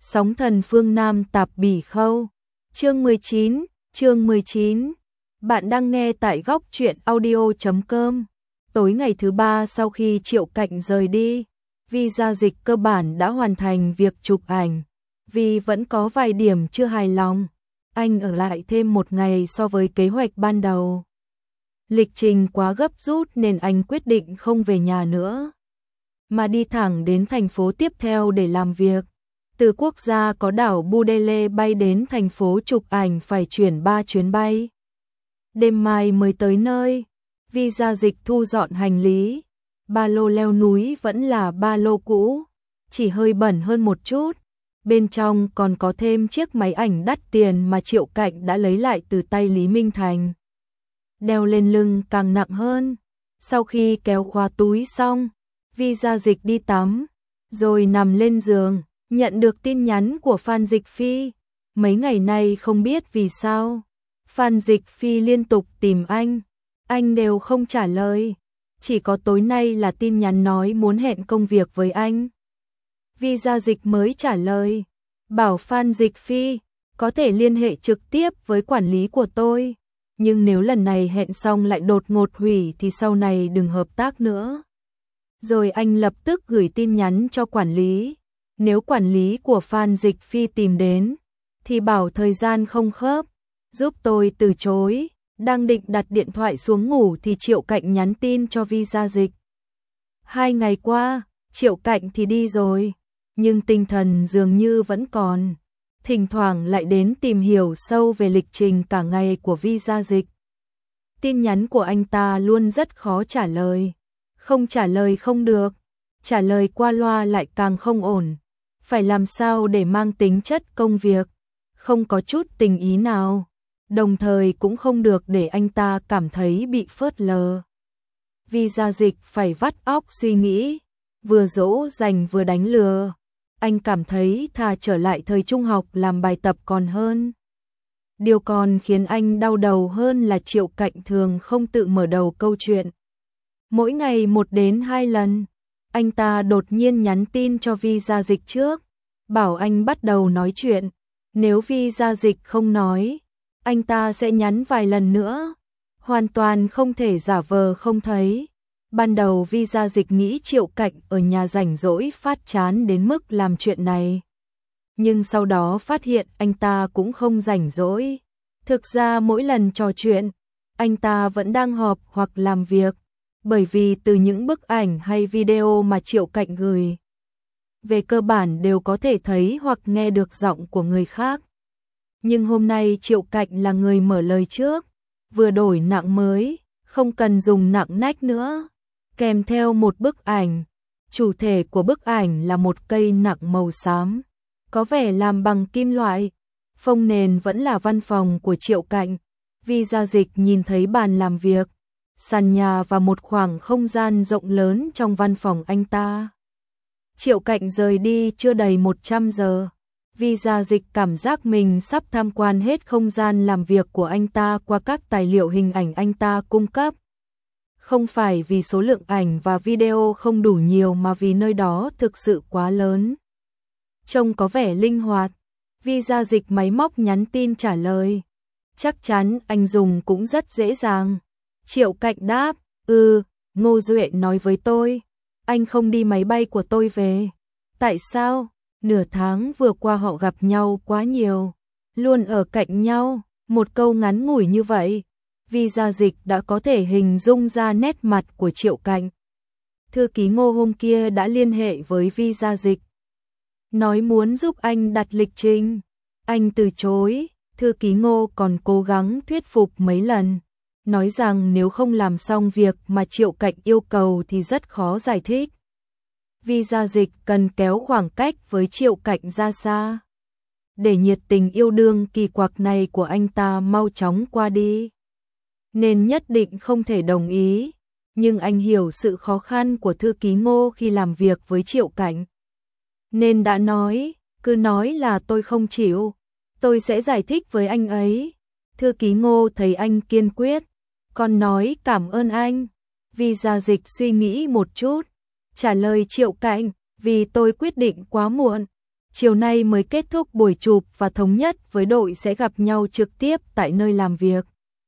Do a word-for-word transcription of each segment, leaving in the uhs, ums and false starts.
Sóng thần phương Nam tạp bỉ khâu. Chương mười chín, chương mười chín. Bạn đang nghe tại góc truyện audio chấm com. Tối ngày thứ ba sau khi Triệu Cạnh rời đi, Vi giao dịch cơ bản đã hoàn thành việc chụp ảnh. Vì vẫn có vài điểm chưa hài lòng, anh ở lại thêm một ngày so với kế hoạch ban đầu. Lịch trình quá gấp rút nên anh quyết định không về nhà nữa, mà đi thẳng đến thành phố tiếp theo để làm việc. Từ quốc gia có đảo Budele bay đến thành phố chụp ảnh phải chuyển ba chuyến bay. Đêm mai mới tới nơi, Vi giao dịch thu dọn hành lý. Ba lô leo núi vẫn là ba lô cũ, chỉ hơi bẩn hơn một chút. Bên trong còn có thêm chiếc máy ảnh đắt tiền mà Triệu Cạnh đã lấy lại từ tay Lý Minh Thành. Đeo lên lưng càng nặng hơn. Sau khi kéo khóa túi xong, Vi giao dịch đi tắm, rồi nằm lên giường, nhận được tin nhắn của Phan Dịch Phi. Mấy ngày nay không biết vì sao, Phan Dịch Phi liên tục tìm anh, anh đều không trả lời. Chỉ có tối nay là tin nhắn nói muốn hẹn công việc với anh. Vi giao dịch mới trả lời, bảo Phan Dịch Phi có thể liên hệ trực tiếp với quản lý của tôi, nhưng nếu lần này hẹn xong lại đột ngột hủy thì sau này đừng hợp tác nữa. Rồi anh lập tức gửi tin nhắn cho quản lý. Nếu quản lý của Phan Dịch Phi tìm đến, thì bảo thời gian không khớp, giúp tôi từ chối. Đang định đặt điện thoại xuống ngủ thì Triệu Cạnh nhắn tin cho Vi giao dịch. Hai ngày qua, Triệu Cạnh thì đi rồi, nhưng tinh thần dường như vẫn còn. Thỉnh thoảng lại đến tìm hiểu sâu về lịch trình cả ngày của Vi giao dịch. Tin nhắn của anh ta luôn rất khó trả lời. Không trả lời không được, trả lời qua loa lại càng không ổn. Phải làm sao để mang tính chất công việc, không có chút tình ý nào, đồng thời cũng không được để anh ta cảm thấy bị phớt lờ. Vi giao dịch phải vắt óc suy nghĩ, vừa dỗ dành vừa đánh lừa. Anh cảm thấy thà trở lại thời trung học làm bài tập còn hơn. Điều còn khiến anh đau đầu hơn là Triệu Cạnh thường không tự mở đầu câu chuyện. Mỗi ngày một đến hai lần, anh ta đột nhiên nhắn tin cho Vi giao dịch trước, bảo anh bắt đầu nói chuyện. Nếu Vi giao dịch không nói, anh ta sẽ nhắn vài lần nữa, hoàn toàn không thể giả vờ không thấy. Ban đầu Vi giao dịch nghĩ Triệu Cạnh ở nhà rảnh rỗi phát chán đến mức làm chuyện này, nhưng sau đó phát hiện anh ta cũng không rảnh rỗi. Thực ra mỗi lần trò chuyện, anh ta vẫn đang họp hoặc làm việc, bởi vì từ những bức ảnh hay video mà Triệu Cạnh gửi, về cơ bản đều có thể thấy hoặc nghe được giọng của người khác. Nhưng hôm nay Triệu Cạnh là người mở lời trước, vừa đổi nặng mới, không cần dùng nặng nách nữa, kèm theo một bức ảnh. Chủ thể của bức ảnh là một cây nặng màu xám, có vẻ làm bằng kim loại. Phông nền vẫn là văn phòng của Triệu Cạnh. Vi giao dịch nhìn thấy bàn làm việc, sàn nhà và một khoảng không gian rộng lớn trong văn phòng anh ta. Triệu Cạnh rời đi chưa đầy một trăm giờ. Vi giao dịch cảm giác mình sắp tham quan hết không gian làm việc của anh ta qua các tài liệu hình ảnh anh ta cung cấp. Không phải vì số lượng ảnh và video không đủ nhiều mà vì nơi đó thực sự quá lớn. Trông có vẻ linh hoạt. Vi giao dịch máy móc nhắn tin trả lời. Chắc chắn anh dùng cũng rất dễ dàng. Triệu Cạnh đáp, ừ, Ngô Duệ nói với tôi, anh không đi máy bay của tôi về. Tại sao? Nửa tháng vừa qua họ gặp nhau quá nhiều, luôn ở cạnh nhau. Một câu ngắn ngủi như vậy, Vi giao dịch đã có thể hình dung ra nét mặt của Triệu Cạnh. Thư ký Ngô hôm kia đã liên hệ với Vi giao dịch, nói muốn giúp anh đặt lịch trình. Anh từ chối. Thư ký Ngô còn cố gắng thuyết phục mấy lần, nói rằng nếu không làm xong việc mà Triệu Cạnh yêu cầu thì rất khó giải thích. Vi giao dịch cần kéo khoảng cách với Triệu Cạnh ra xa, để nhiệt tình yêu đương kỳ quặc này của anh ta mau chóng qua đi, nên nhất định không thể đồng ý. Nhưng anh hiểu sự khó khăn của thư ký Ngô khi làm việc với Triệu Cạnh, nên đã nói, cứ nói là tôi không chịu, tôi sẽ giải thích với anh ấy. Thư ký Ngô thấy anh kiên quyết, còn nói cảm ơn anh. Vi giao dịch suy nghĩ một chút, trả lời Triệu Cạnh, vì tôi quyết định quá muộn, chiều nay mới kết thúc buổi chụp và thống nhất với đội sẽ gặp nhau trực tiếp tại nơi làm việc.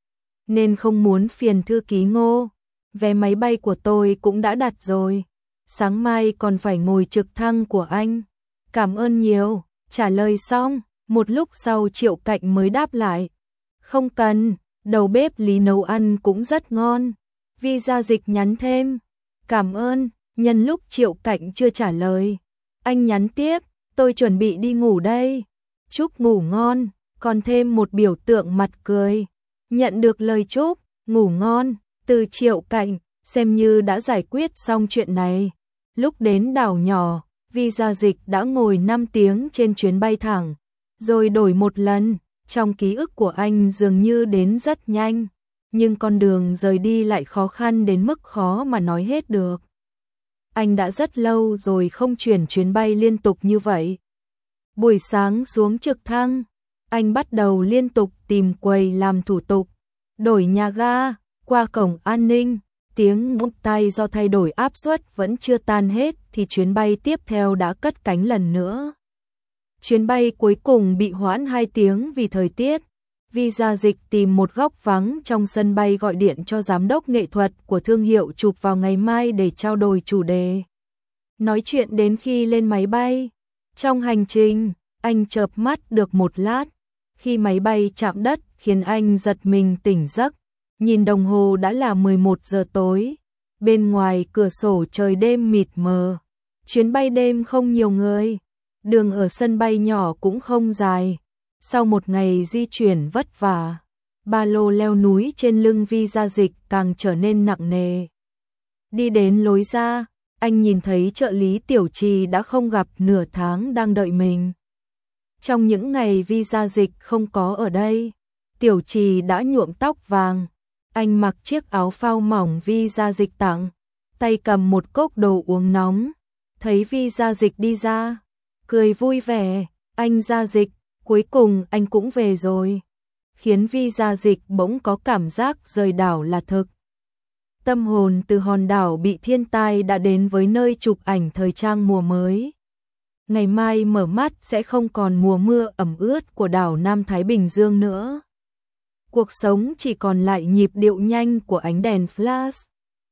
Nên không muốn phiền thư ký Ngô. Vé máy bay của tôi cũng đã đặt rồi. Sáng mai còn phải ngồi trực thăng của anh. Cảm ơn nhiều. Trả lời xong, một lúc sau Triệu Cạnh mới đáp lại. Không cần, đầu bếp Lý nấu ăn cũng rất ngon. Vi Gia Dịch nhắn thêm. Cảm ơn, nhân lúc Triệu Cạnh chưa trả lời. Anh nhắn tiếp, tôi chuẩn bị đi ngủ đây. Chúc ngủ ngon, còn thêm một biểu tượng mặt cười. Nhận được lời chúc, ngủ ngon, từ Triệu Cạnh, xem như đã giải quyết xong chuyện này. Lúc đến đảo nhỏ, Vi Gia Dịch đã ngồi năm tiếng trên chuyến bay thẳng, rồi đổi một lần. Trong ký ức của anh dường như đến rất nhanh, nhưng con đường rời đi lại khó khăn đến mức khó mà nói hết được. Anh đã rất lâu rồi không chuyển chuyến bay liên tục như vậy. Buổi sáng xuống trực thăng, anh bắt đầu liên tục tìm quầy làm thủ tục, đổi nhà ga, qua cổng an ninh, tiếng ngút tay do thay đổi áp suất vẫn chưa tan hết thì chuyến bay tiếp theo đã cất cánh lần nữa. Chuyến bay cuối cùng bị hoãn hai tiếng vì thời tiết. Vi Gia Dịch tìm một góc vắng trong sân bay gọi điện cho giám đốc nghệ thuật của thương hiệu chụp vào ngày mai để trao đổi chủ đề. Nói chuyện đến khi lên máy bay. Trong hành trình, anh chợp mắt được một lát. Khi máy bay chạm đất khiến anh giật mình tỉnh giấc. Nhìn đồng hồ đã là mười một giờ tối. Bên ngoài cửa sổ trời đêm mịt mờ. Chuyến bay đêm không nhiều người. Đường ở sân bay nhỏ cũng không dài. Sau một ngày di chuyển vất vả, ba lô leo núi trên lưng Vi Gia Dịch càng trở nên nặng nề. Đi đến lối ra, anh nhìn thấy trợ lý Tiểu Trì đã không gặp nửa tháng đang đợi mình. Trong những ngày Vi Gia Dịch không có ở đây, Tiểu Trì đã nhuộm tóc vàng. Anh mặc chiếc áo phao mỏng Vi Gia Dịch tặng, tay cầm một cốc đồ uống nóng. Thấy Vi Gia Dịch đi ra, cười vui vẻ, anh Gia Dịch, cuối cùng anh cũng về rồi. Khiến Vi Gia Dịch bỗng có cảm giác rời đảo là thực. Tâm hồn từ hòn đảo bị thiên tai đã đến với nơi chụp ảnh thời trang mùa mới. Ngày mai mở mắt sẽ không còn mùa mưa ẩm ướt của đảo Nam Thái Bình Dương nữa. Cuộc sống chỉ còn lại nhịp điệu nhanh của ánh đèn flash.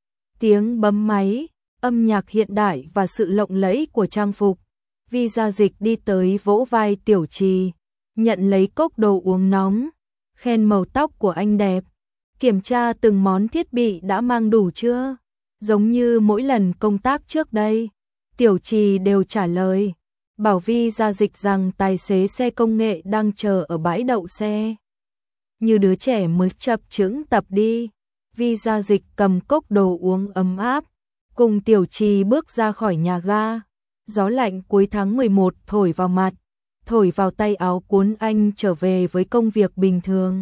Tiếng bấm máy, âm nhạc hiện đại và sự lộng lẫy của trang phục. Vi Gia Dịch đi tới vỗ vai Tiểu Trì, nhận lấy cốc đồ uống nóng, khen màu tóc của anh đẹp, kiểm tra từng món thiết bị đã mang đủ chưa, giống như mỗi lần công tác trước đây. Tiểu Trì đều trả lời, bảo Vi Gia Dịch rằng tài xế xe công nghệ đang chờ ở bãi đậu xe. Như đứa trẻ mới chập chững tập đi, Vi Gia Dịch cầm cốc đồ uống ấm áp, cùng Tiểu Trì bước ra khỏi nhà ga. Gió lạnh cuối tháng mười một thổi vào mặt, thổi vào tay áo cuốn anh trở về với công việc bình thường.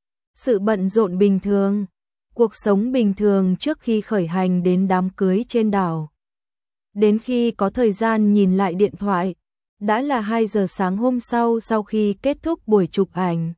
Sự bận rộn bình thường, cuộc sống bình thường trước khi khởi hành đến đám cưới trên đảo. Đến khi có thời gian nhìn lại điện thoại, đã là hai giờ sáng hôm sau sau khi kết thúc buổi chụp ảnh.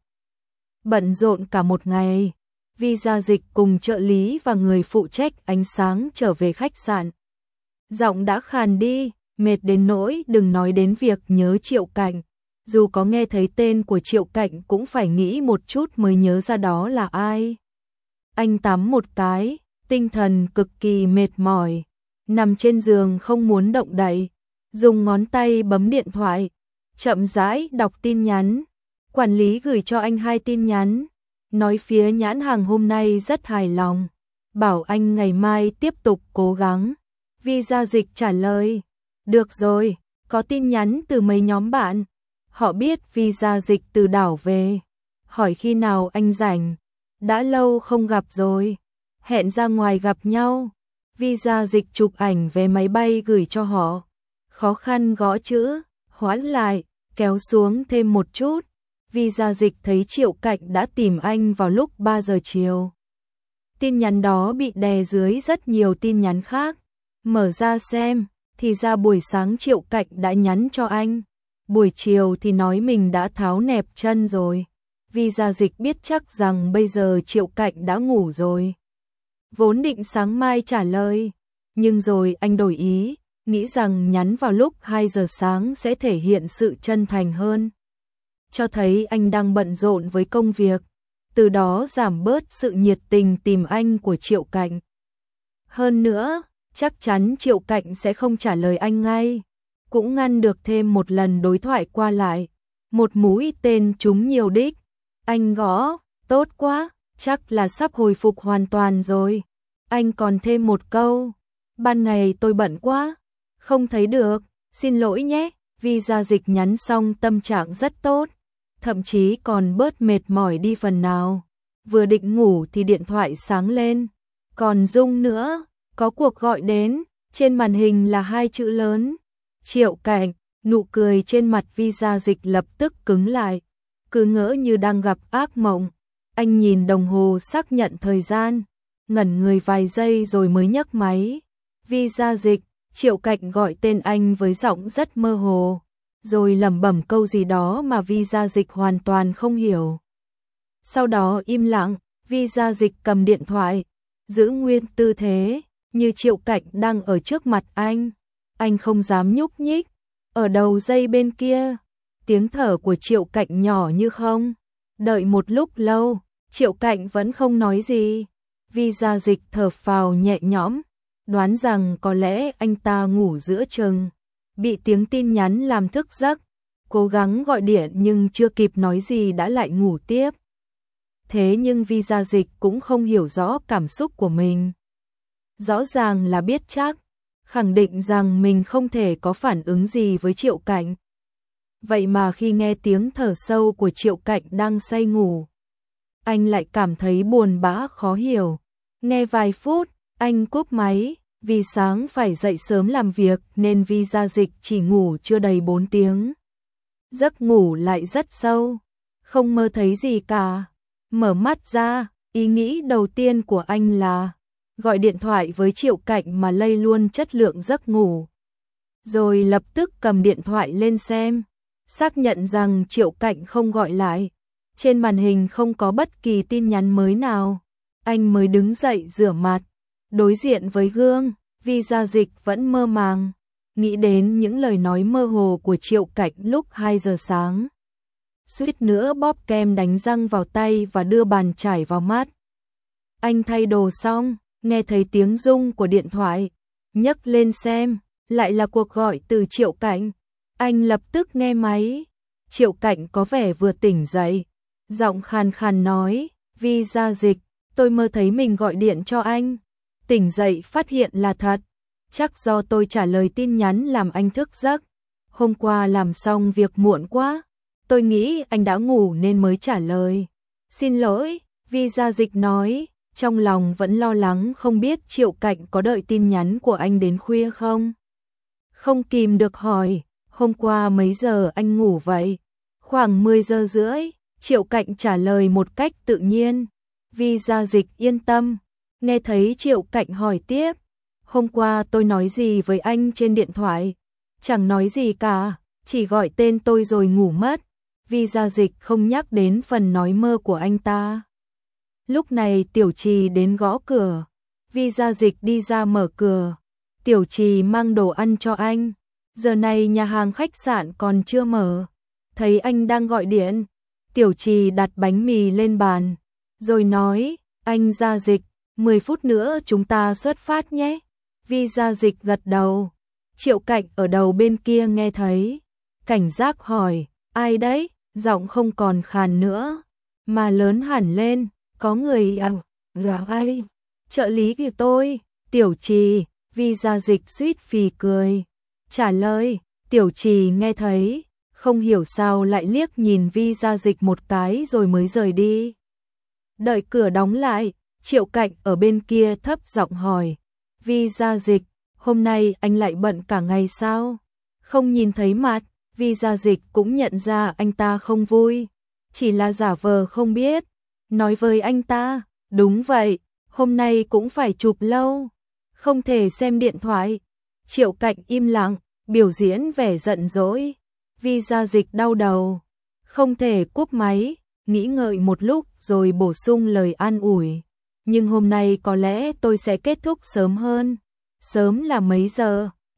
Bận rộn cả một ngày, Vi Gia Dịch cùng trợ lý và người phụ trách ánh sáng trở về khách sạn. Giọng đã khàn đi, mệt đến nỗi đừng nói đến việc nhớ Triệu Cạnh. Dù có nghe thấy tên của Triệu Cạnh cũng phải nghĩ một chút mới nhớ ra đó là ai. Anh tắm một cái, tinh thần cực kỳ mệt mỏi, nằm trên giường không muốn động đậy, dùng ngón tay bấm điện thoại, chậm rãi đọc tin nhắn. Quản lý gửi cho anh hai tin nhắn, nói phía nhãn hàng hôm nay rất hài lòng, bảo anh ngày mai tiếp tục cố gắng. Vi Gia Dịch trả lời, được rồi, có tin nhắn từ mấy nhóm bạn. Họ biết Vi Gia Dịch từ đảo về, hỏi khi nào anh rảnh, đã lâu không gặp rồi, hẹn ra ngoài gặp nhau. Vi Gia Dịch chụp ảnh vé máy bay gửi cho họ, khó khăn gõ chữ, hoãn lại, kéo xuống thêm một chút. Vi Gia Dịch thấy Triệu Cạnh đã tìm anh vào lúc ba giờ chiều. Tin nhắn đó bị đè dưới rất nhiều tin nhắn khác. Mở ra xem, thì ra buổi sáng Triệu Cạnh đã nhắn cho anh. Buổi chiều thì nói mình đã tháo nẹp chân rồi. Vi Gia Dịch biết chắc rằng bây giờ Triệu Cạnh đã ngủ rồi. Vốn định sáng mai trả lời, nhưng rồi anh đổi ý, nghĩ rằng nhắn vào lúc hai giờ sáng sẽ thể hiện sự chân thành hơn, cho thấy anh đang bận rộn với công việc, từ đó giảm bớt sự nhiệt tình tìm anh của Triệu Cạnh. Hơn nữa, chắc chắn Triệu Cạnh sẽ không trả lời anh ngay, cũng ngăn được thêm một lần đối thoại qua lại, một mũi tên trúng nhiều đích. Anh gõ, tốt quá, chắc là sắp hồi phục hoàn toàn rồi. Anh còn thêm một câu, ban ngày tôi bận quá, không thấy được, xin lỗi nhé. Visa Dịch nhắn xong tâm trạng rất tốt, thậm chí còn bớt mệt mỏi đi phần nào. Vừa định ngủ thì điện thoại sáng lên, còn rung nữa, có cuộc gọi đến, trên màn hình là hai chữ lớn, Triệu Cạnh. Nụ cười trên mặt Visa Dịch lập tức cứng lại, cứ ngỡ như đang gặp ác mộng. Anh nhìn đồng hồ xác nhận thời gian, ngẩn người vài giây rồi mới nhấc máy. Visa Dịch, Triệu Cạnh gọi tên anh với giọng rất mơ hồ, rồi lẩm bẩm câu gì đó mà Visa Dịch hoàn toàn không hiểu. Sau đó im lặng, Visa Dịch cầm điện thoại, giữ nguyên tư thế, như Triệu Cạnh đang ở trước mặt anh. Anh không dám nhúc nhích. Ở đầu dây bên kia, tiếng thở của Triệu Cạnh nhỏ như không. Đợi một lúc lâu, Triệu Cạnh vẫn không nói gì. Visa Dịch thở phào nhẹ nhõm, đoán rằng có lẽ anh ta ngủ giữa chừng, bị tiếng tin nhắn làm thức giấc, cố gắng gọi điện nhưng chưa kịp nói gì đã lại ngủ tiếp. Thế nhưng Visa Dịch cũng không hiểu rõ cảm xúc của mình. Rõ ràng là biết chắc, khẳng định rằng mình không thể có phản ứng gì với Triệu Cạnh. Vậy mà khi nghe tiếng thở sâu của Triệu Cạnh đang say ngủ, anh lại cảm thấy buồn bã khó hiểu. Nghe vài phút, anh cúp máy, vì sáng phải dậy sớm làm việc nên Visa Dịch chỉ ngủ chưa đầy bốn tiếng. Giấc ngủ lại rất sâu, không mơ thấy gì cả. Mở mắt ra, ý nghĩ đầu tiên của anh là gọi điện thoại với Triệu Cạnh mà lây luôn chất lượng giấc ngủ. Rồi lập tức cầm điện thoại lên xem, xác nhận rằng Triệu Cạnh không gọi lại. Trên màn hình không có bất kỳ tin nhắn mới nào. Anh mới đứng dậy rửa mặt, đối diện với gương, Visa Dịch vẫn mơ màng, nghĩ đến những lời nói mơ hồ của Triệu Cạnh lúc hai giờ sáng. Suýt nữa bóp kem đánh răng vào tay và đưa bàn chải vào mắt. Anh thay đồ xong, nghe thấy tiếng rung của điện thoại, nhấc lên xem, lại là cuộc gọi từ Triệu Cạnh. Anh lập tức nghe máy. Triệu Cạnh có vẻ vừa tỉnh dậy, giọng khàn khàn nói, Visa Dịch, tôi mơ thấy mình gọi điện cho anh. Tỉnh dậy phát hiện là thật, chắc do tôi trả lời tin nhắn làm anh thức giấc. Hôm qua làm xong việc muộn quá, tôi nghĩ anh đã ngủ nên mới trả lời. Xin lỗi, Visa Dịch nói, trong lòng vẫn lo lắng không biết Triệu Cạnh có đợi tin nhắn của anh đến khuya không. Không kìm được hỏi, hôm qua mấy giờ anh ngủ vậy? Khoảng mười giờ rưỡi, Triệu Cạnh trả lời một cách tự nhiên. Visa Dịch yên tâm, nghe thấy Triệu Cạnh hỏi tiếp, hôm qua tôi nói gì với anh trên điện thoại? Chẳng nói gì cả, chỉ gọi tên tôi rồi ngủ mất. Visa Dịch không nhắc đến phần nói mơ của anh ta. Lúc này Tiểu Trì đến gõ cửa, Visa Dịch đi ra mở cửa. Tiểu Trì mang đồ ăn cho anh, giờ này nhà hàng khách sạn còn chưa mở. Thấy anh đang gọi điện, Tiểu Trì đặt bánh mì lên bàn, rồi nói, anh Gia Dịch, mười phút nữa chúng ta xuất phát nhé. Visa Dịch gật đầu. Triệu Cạnh ở đầu bên kia nghe thấy, cảnh giác hỏi, ai đấy? Giọng không còn khàn nữa, mà lớn hẳn lên, có người à, là ai? Trợ lý kìa tôi, Tiểu Trì. Visa Dịch suýt phì cười, trả lời. Tiểu Trì nghe thấy, không hiểu sao lại liếc nhìn Visa Dịch một cái rồi mới rời đi. Đợi cửa đóng lại, Triệu Cạnh ở bên kia thấp giọng hỏi, Visa Dịch, hôm nay anh lại bận cả ngày sao? Không nhìn thấy mặt. Visa Dịch cũng nhận ra anh ta không vui, chỉ là giả vờ không biết, nói với anh ta, đúng vậy, hôm nay cũng phải chụp lâu, không thể xem điện thoại. Triệu Cạnh im lặng, biểu diễn vẻ giận dỗi. Visa Dịch đau đầu, không thể cúp máy, nghĩ ngợi một lúc rồi bổ sung lời an ủi, nhưng hôm nay có lẽ tôi sẽ kết thúc sớm hơn. Sớm là mấy giờ?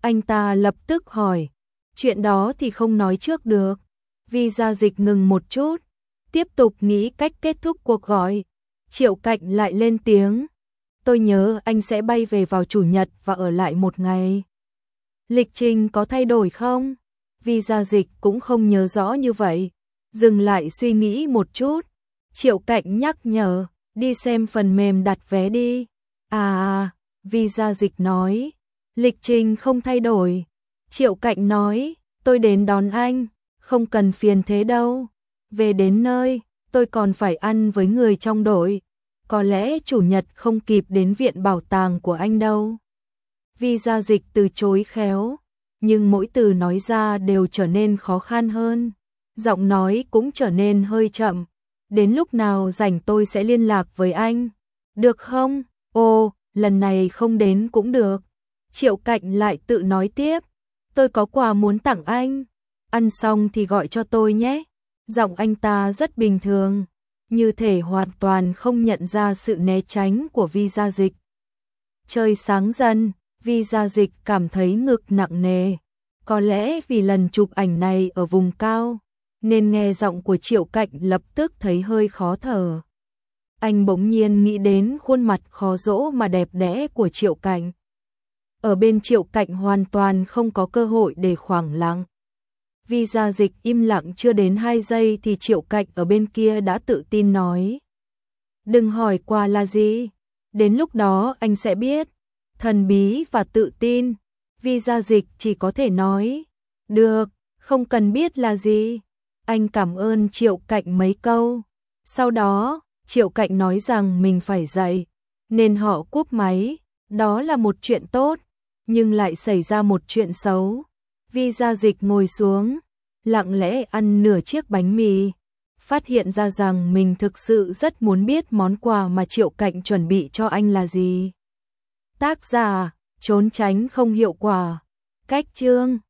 Anh ta lập tức hỏi, chuyện đó thì không nói trước được. Vi Gia Dịch ngừng một chút, tiếp tục nghĩ cách kết thúc cuộc gọi. Triệu Cạnh lại lên tiếng, tôi nhớ anh sẽ bay về vào chủ nhật và ở lại một ngày. Lịch trình có thay đổi không? Vi Gia Dịch cũng không nhớ rõ như vậy, dừng lại suy nghĩ một chút. Triệu Cạnh nhắc nhở, đi xem phần mềm đặt vé đi. À à, Vi Gia Dịch nói, lịch trình không thay đổi. Triệu Cạnh nói, tôi đến đón anh, không cần phiền thế đâu. Về đến nơi, tôi còn phải ăn với người trong đội. Có lẽ chủ nhật không kịp đến viện bảo tàng của anh đâu. Vi Gia Dịch từ chối khéo, nhưng mỗi từ nói ra đều trở nên khó khăn hơn. Giọng nói cũng trở nên hơi chậm. Đến lúc nào rảnh tôi sẽ liên lạc với anh. Được không? Ồ, lần này không đến cũng được. Triệu Cạnh lại tự nói tiếp, tôi có quà muốn tặng anh. Ăn xong thì gọi cho tôi nhé. Giọng anh ta rất bình thường, như thể hoàn toàn không nhận ra sự né tránh của Vi Gia Dịch. Trời sáng dần, Vi Gia Dịch cảm thấy ngực nặng nề. Có lẽ vì lần chụp ảnh này ở vùng cao, nên nghe giọng của Triệu Cạnh lập tức thấy hơi khó thở. Anh bỗng nhiên nghĩ đến khuôn mặt khó dỗ mà đẹp đẽ của Triệu Cạnh. Ở bên Triệu Cạnh hoàn toàn không có cơ hội để khoảng lặng. Vi Gia Dịch im lặng chưa đến hai giây thì Triệu Cạnh ở bên kia đã tự tin nói, đừng hỏi quà là gì, đến lúc đó anh sẽ biết. Thần bí và tự tin, Vi Gia Dịch chỉ có thể nói, được, không cần biết là gì. Anh cảm ơn Triệu Cạnh mấy câu. Sau đó, Triệu Cạnh nói rằng mình phải dậy, nên họ cúp máy. Đó là một chuyện tốt, nhưng lại xảy ra một chuyện xấu. Vi Gia Dịch ngồi xuống, lặng lẽ ăn nửa chiếc bánh mì, phát hiện ra rằng mình thực sự rất muốn biết món quà mà Triệu Cạnh chuẩn bị cho anh là gì. Tác giả, trốn tránh không hiệu quả. Cách chương